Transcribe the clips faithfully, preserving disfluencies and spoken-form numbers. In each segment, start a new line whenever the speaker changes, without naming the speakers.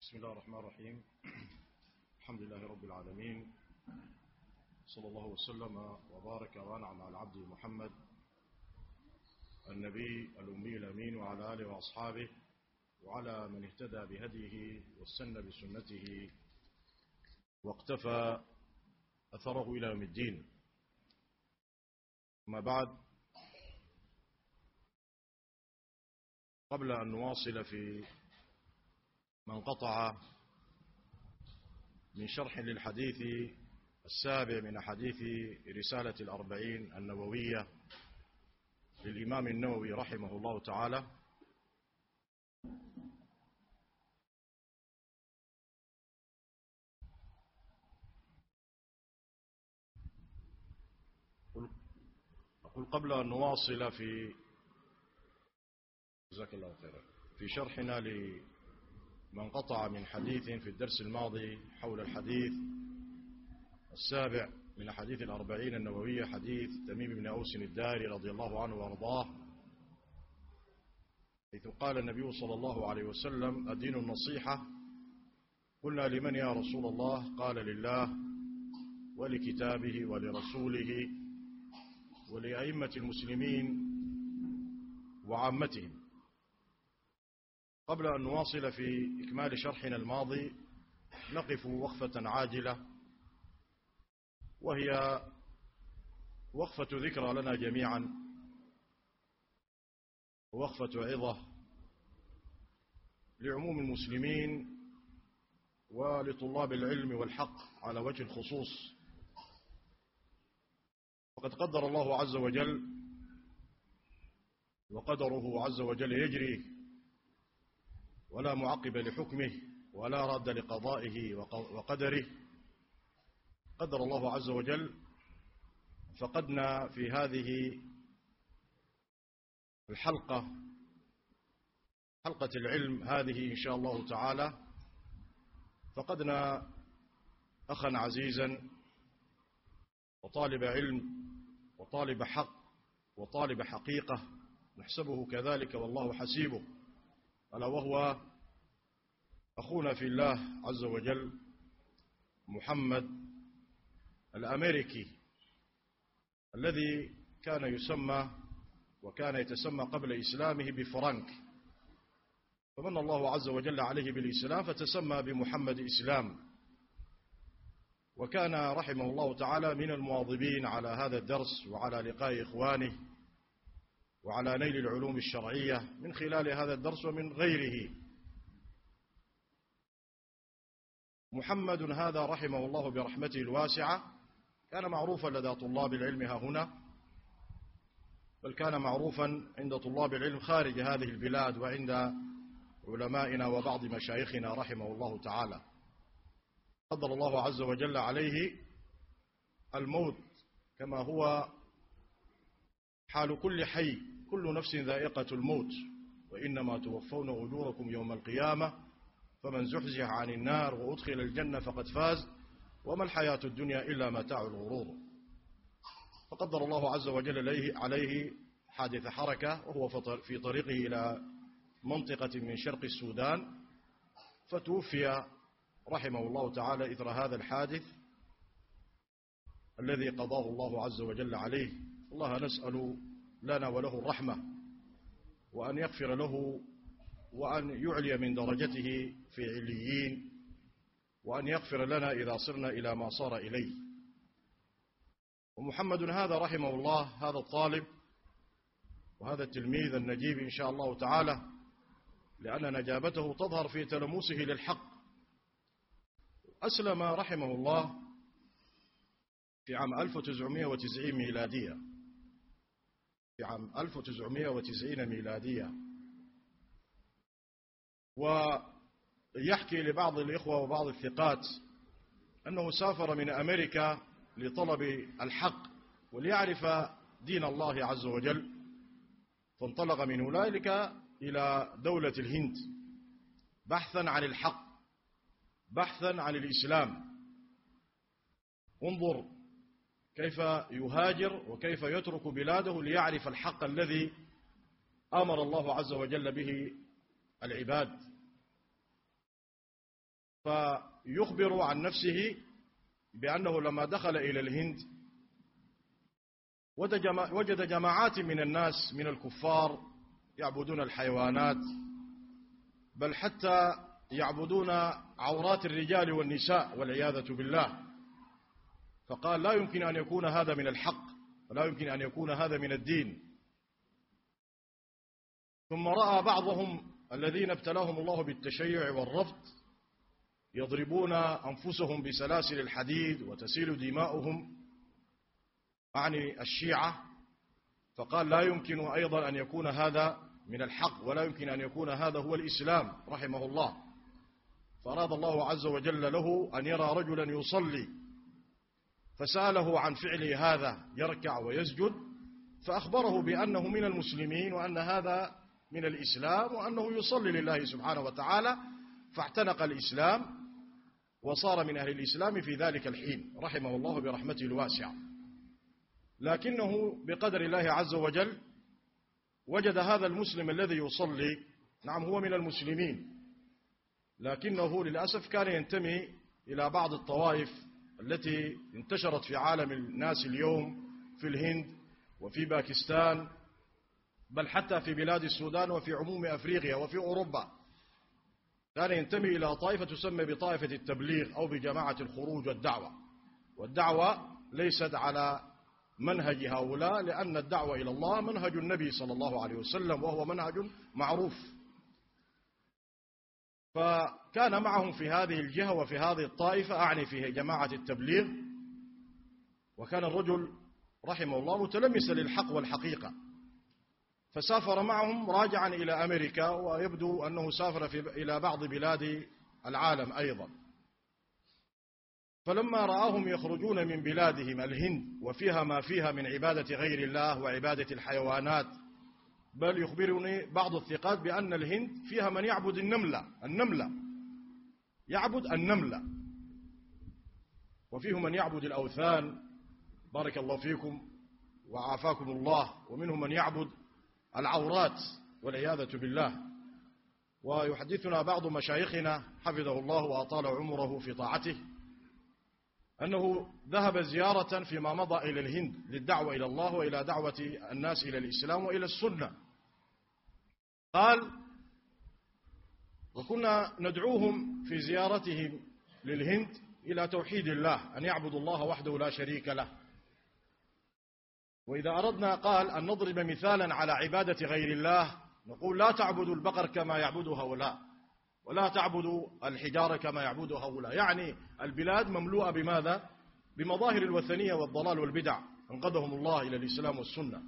بسم الله الرحمن الرحيم. الحمد لله رب العالمين، صلى الله وسلم وبارك وأنعم على عبده محمد النبي الأمي الأمين وعلى آله وأصحابه وعلى من اهتدى بهديه واستنى بسنته واقتفى أثره إلى يوم الدين. أما بعد، قبل أن نواصل في ما انقطع من شرح للحديث السابع من حديث رسالة الأربعين النووية للإمام النووي رحمه الله تعالى، أقول قبل أن نواصل في جزاك الله خيرا في شرحنا لما انقطع من حديث في الدرس الماضي حول الحديث السابع من حديث الأربعين النووية، حديث تميم بن أوس الداري رضي الله عنه وارضاه، حيث قال النبي صلى الله عليه وسلم: الدين النصيحة. قلنا: لمن يا رسول الله؟ قال: لله ولكتابه ولرسوله ولأئمة المسلمين وعامتهم. قبل أن نواصل في إكمال شرحنا الماضي، نقف وقفة عاجلة، وهي وقفة ذكرى لنا جميعا، ووقفة عظة لعموم المسلمين ولطلاب العلم والحق على وجه الخصوص. وقد قدر الله عز وجل، وقدره عز وجل يجري ولا معقب لحكمه ولا راد لقضائه وقدره. قدر الله عز وجل فقدنا في هذه الحلقة، حلقة العلم هذه إن شاء الله تعالى، فقدنا أخا عزيزا وطالب علم وطالب حق وطالب حقيقة، نحسبه كذلك والله حسيبه، ألا وهو أخونا في الله عز وجل محمد الأمريكي، الذي كان يسمى وكان يتسمى قبل إسلامه بفرانك، فمن الله عز وجل عليه بالإسلام فتسمى بمحمد إسلام، وكان رحمه الله تعالى من المواظبين على هذا الدرس وعلى لقاء إخوانه وعلى نيل العلوم الشرعية من خلال هذا الدرس ومن غيره. محمد هذا رحمه الله برحمته الواسعة كان معروفا لدى طلاب العلم ها هنا، بل كان معروفا عند طلاب العلم خارج هذه البلاد وعند علمائنا وبعض مشايخنا رحمه الله تعالى. قدر الله عز وجل عليه الموت، كما هو حال كل حي، كل نفس ذائقة الموت، وإنما توفون أجوركم يوم القيامة فمن زحزح عن النار وأدخل الجنة فقد فاز وما الحياة الدنيا إلا متاع الغرور. فقدر الله عز وجل عليه حادث حركة، وهو في طريقه إلى منطقة من شرق السودان، فتوفي رحمه الله تعالى إثر هذا الحادث الذي قضاه الله عز وجل عليه. الله نسأل لنا وله الرحمة، وأن يغفر له، وأن يعلي من درجته في عليين، وأن يغفر لنا إذا صرنا إلى ما صار إليه. ومحمد هذا رحمه الله، هذا الطالب وهذا التلميذ النجيب إن شاء الله تعالى، لأن نجابته تظهر في تلموسه للحق، أسلم رحمه الله في عام ألف وتسعمائة وتسعين ميلادية، في عام ألف وتسعمائة وتسعين ميلادية. ويحكي لبعض الإخوة وبعض الثقات أنه سافر من أمريكا لطلب الحق وليعرف دين الله عز وجل، فانطلق من هنالك إلى دولة الهند بحثا عن الحق، بحثا عن الإسلام. انظر كيف يهاجر وكيف يترك بلاده ليعرف الحق الذي أمر الله عز وجل به العباد. فيخبر عن نفسه بأنه لما دخل إلى الهند وجد جماعات من الناس من الكفار يعبدون الحيوانات، بل حتى يعبدون عورات الرجال والنساء والعياذة بالله. فقال لا يمكن أن يكون هذا من الحق، ولا يمكن أن يكون هذا من الدين. ثم رأى بعضهم الذين ابتلاهم الله بالتشيع والرفض يضربون أنفسهم بسلاسل الحديد وتسيل دماؤهم، أعني الشيعة، فقال لا يمكن أيضا أن يكون هذا من الحق، ولا يمكن أن يكون هذا هو الإسلام رحمه الله. فأراد الله عز وجل له أن يرى رجلا يصلي، فسأله عن فعله هذا يركع ويسجد، فأخبره بأنه من المسلمين وأن هذا من الإسلام وأنه يصلي لله سبحانه وتعالى، فاعتنق الإسلام وصار من أهل الإسلام في ذلك الحين رحمه الله برحمته الواسعة. لكنه بقدر الله عز وجل وجد هذا المسلم الذي يصلي، نعم هو من المسلمين، لكنه للأسف كان ينتمي إلى بعض الطوائف التي انتشرت في عالم الناس اليوم في الهند وفي باكستان، بل حتى في بلاد السودان وفي عموم أفريقيا وفي أوروبا. كان ينتمي إلى طائفة تسمى بطائفة التبليغ أو بجماعة الخروج والدعوة، والدعوة ليست على منهج هؤلاء، لأن الدعوة إلى الله منهج النبي صلى الله عليه وسلم، وهو منهج معروف. فكان معهم في هذه الجهة وفي هذه الطائفة، أعني في جماعة التبليغ، وكان الرجل رحمه الله متلمسا للحق والحقيقة، فسافر معهم راجعا إلى أمريكا، ويبدو أنه سافر في إلى بعض بلاد العالم أيضا. فلما رآهم يخرجون من بلادهم الهند وفيها ما فيها من عبادة غير الله وعبادة الحيوانات، بل يخبرني بعض الثقات بأن الهند فيها من يعبد النملة النملة يعبد النملة، وفيهم من يعبد الأوثان، بارك الله فيكم وعافاكم الله، ومنهم من يعبد العورات والعياذة بالله. ويحدثنا بعض مشايخنا حفظه الله وأطال عمره في طاعته أنه ذهب زيارة فيما مضى إلى الهند للدعوة إلى الله وإلى دعوة الناس إلى الإسلام وإلى السنة. قال وكنا ندعوهم في زيارتهم للهند إلى توحيد الله، أن يعبدوا الله وحده لا شريك له. وإذا أردنا قال أن نضرب مثالا على عبادة غير الله نقول لا تعبدوا البقر كما يعبدوا هؤلاء، ولا تعبدوا الحجارة كما يعبدوا هؤلاء. يعني البلاد مملوءة بماذا؟ بمظاهر الوثنية والضلال والبدع، انقذهم الله إلى الإسلام والسنة.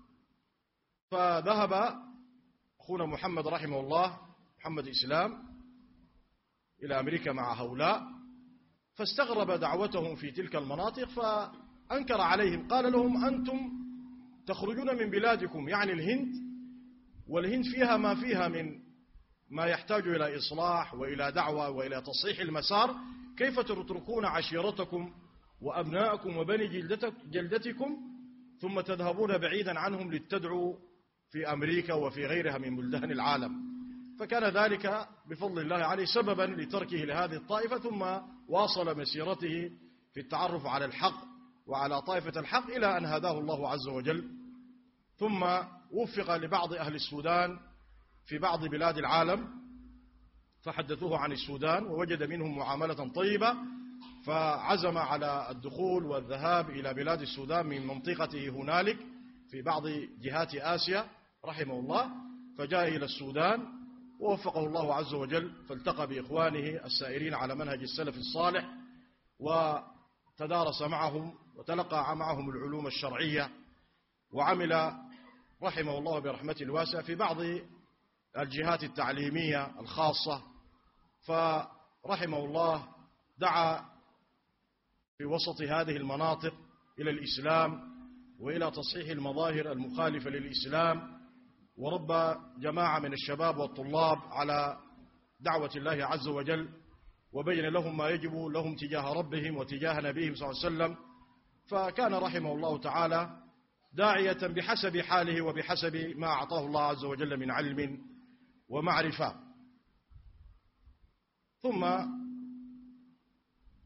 فذهب أخونا محمد رحمه الله محمد إسلام إلى أمريكا مع هؤلاء، فاستغرب دعوتهم في تلك المناطق، فأنكر عليهم، قال لهم أنتم تخرجون من بلادكم يعني الهند، والهند فيها ما فيها من ما يحتاج إلى إصلاح وإلى دعوة وإلى تصحيح المسار، كيف تتركون عشيرتكم وأبناءكم وبني جلدتكم ثم تذهبون بعيدا عنهم لتدعوا في أمريكا وفي غيرها من بلدان العالم؟ فكان ذلك بفضل الله عليه سببا لتركه لهذه الطائفة، ثم واصل مسيرته في التعرف على الحق وعلى طائفة الحق إلى أن هداه الله عز وجل. ثم وفق لبعض أهل السودان في بعض بلاد العالم، فحدثوه عن السودان ووجد منهم معاملة طيبة، فعزم على الدخول والذهاب إلى بلاد السودان من منطقته هنالك في بعض جهات آسيا رحمه الله، فجاء إلى السودان ووفقه الله عز وجل، فالتقى بإخوانه السائرين على منهج السلف الصالح، وتدارس معهم وتلقى معهم العلوم الشرعية، وعمل رحمه الله برحمته الواسعة في بعض الجهات التعليمية الخاصة. فرحمه الله دعا في وسط هذه المناطق إلى الإسلام وإلى تصحيح المظاهر المخالفة للإسلام، وربى جماعة من الشباب والطلاب على دعوة الله عز وجل، وبين لهم ما يجب لهم تجاه ربهم وتجاه نبيهم صلى الله عليه وسلم. فكان رحمه الله تعالى داعية بحسب حاله وبحسب ما أعطاه الله عز وجل من علم ومعرفة. ثم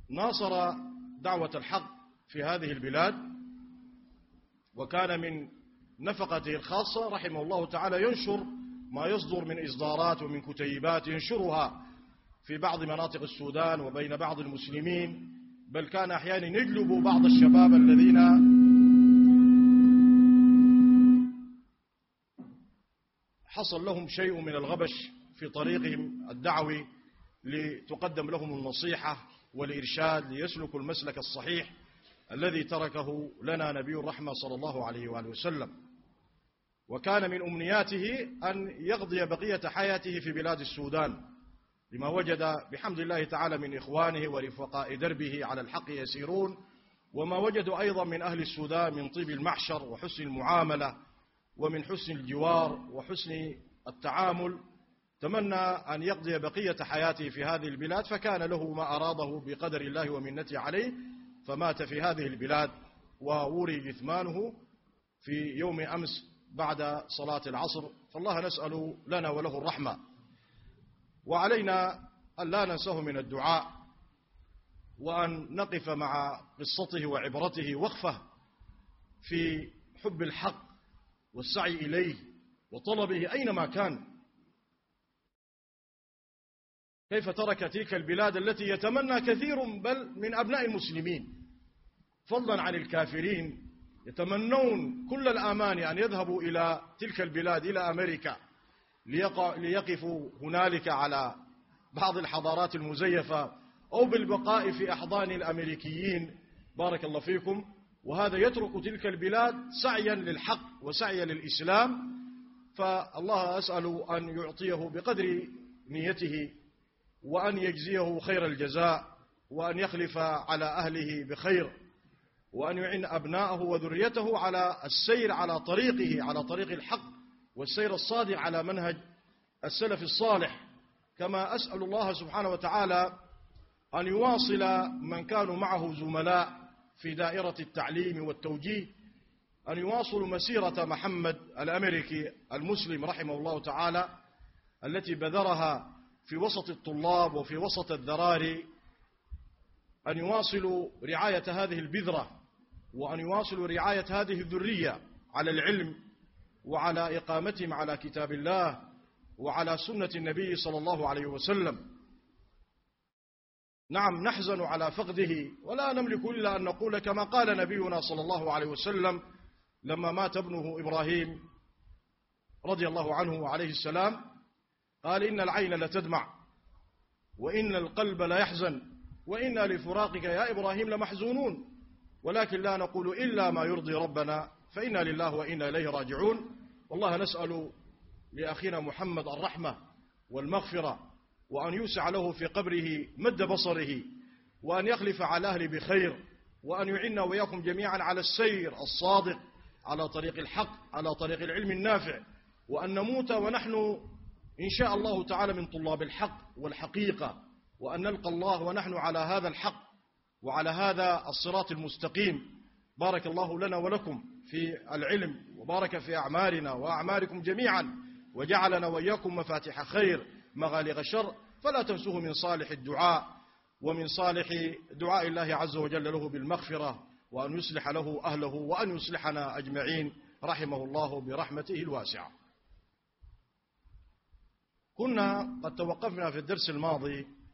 ناصر دعوة الحق في هذه البلاد، وكان من نفقته الخاصة رحمه الله تعالى ينشر ما يصدر من إصدارات ومن كتيبات ينشرها في بعض مناطق السودان وبين بعض المسلمين، بل كان أحيانا يجلب بعض الشباب الذين حصل لهم شيء من الغبش في طريقهم الدعوي لتقدم لهم النصيحة والإرشاد ليسلكوا المسلك الصحيح الذي تركه لنا نبي الرحمة صلى الله عليه وآله وسلم. وكان من أمنياته أن يقضي بقية حياته في بلاد السودان، لما وجد بحمد الله تعالى من إخوانه ورفقاء دربه على الحق يسيرون، وما وجدوا أيضا من أهل السودان من طيب المعشر وحسن المعاملة ومن حسن الجوار وحسن التعامل. تمنى أن يقضي بقية حياته في هذه البلاد، فكان له ما أراده بقدر الله ومنته عليه، فمات في هذه البلاد ووري جثمانه في يوم أمس بعد صلاة العصر، فالله نسأل لنا وله الرحمة. وعلينا أن لا ننسه من الدعاء، وأن نقف مع قصته وعبرته وقفة في حب الحق والسعي إليه وطلبه أينما كان. كيف ترك تلك البلاد التي يتمنى كثير بل من أبناء المسلمين فضلا عن الكافرين يتمنون كل الآمان أن يذهبوا إلى تلك البلاد، إلى أمريكا، ليقفوا هنالك على بعض الحضارات المزيفة أو بالبقاء في أحضان الأمريكيين، بارك الله فيكم. وهذا يترك تلك البلاد سعيا للحق وسعيا للإسلام، فالله أسأل أن يعطيه بقدر نيته، وأن يجزيه خير الجزاء، وأن يخلف على أهله بخير، وأن يعين أبناءه وذريته على السير على طريقه، على طريق الحق والسير الصادق على منهج السلف الصالح. كما أسأل الله سبحانه وتعالى أن يواصل من كانوا معه زملاء في دائرة التعليم والتوجيه، أن يواصلوا مسيرة محمد الأمريكي المسلم رحمه الله تعالى التي بذرها في وسط الطلاب وفي وسط الذراري، أن يواصلوا رعاية هذه البذرة، وأن يواصلوا رعاية هذه الذرية على العلم وعلى إقامتهم على كتاب الله وعلى سنة النبي صلى الله عليه وسلم. نعم نحزن على فقده، ولا نملك إلا أن نقول كما قال نبينا صلى الله عليه وسلم لما مات ابنه إبراهيم رضي الله عنه وعليه السلام، قال: إن العين لتدمع وإن القلب لا يحزن وإنا لفراقك يا إبراهيم لمحزونون، ولكن لا نقول إلا ما يرضي ربنا، فإنا لله وإنا إليه راجعون. والله نسأل لأخينا محمد الرحمة والمغفرة، وأن يوسع له في قبره مد بصره، وأن يخلف على أهله بخير، وأن يعيننا وإياكم جميعا على السير الصادق على طريق الحق، على طريق العلم النافع، وأن نموت ونحن إن شاء الله تعالى من طلاب الحق والحقيقة، وأن نلقى الله ونحن على هذا الحق وعلى هذا الصراط المستقيم. بارك الله لنا ولكم في العلم، وبارك في أعمالنا وأعمالكم جميعا، وجعلنا وإياكم مفاتيح خير مغاليق الشر. فلا تنسوه من صالح الدعاء ومن صالح دعاء الله عز وجل له بالمغفرة، وأن يصلح له أهله، وأن يصلحنا أجمعين رحمه الله برحمته الواسعة. كنا قد توقفنا في الدرس الماضي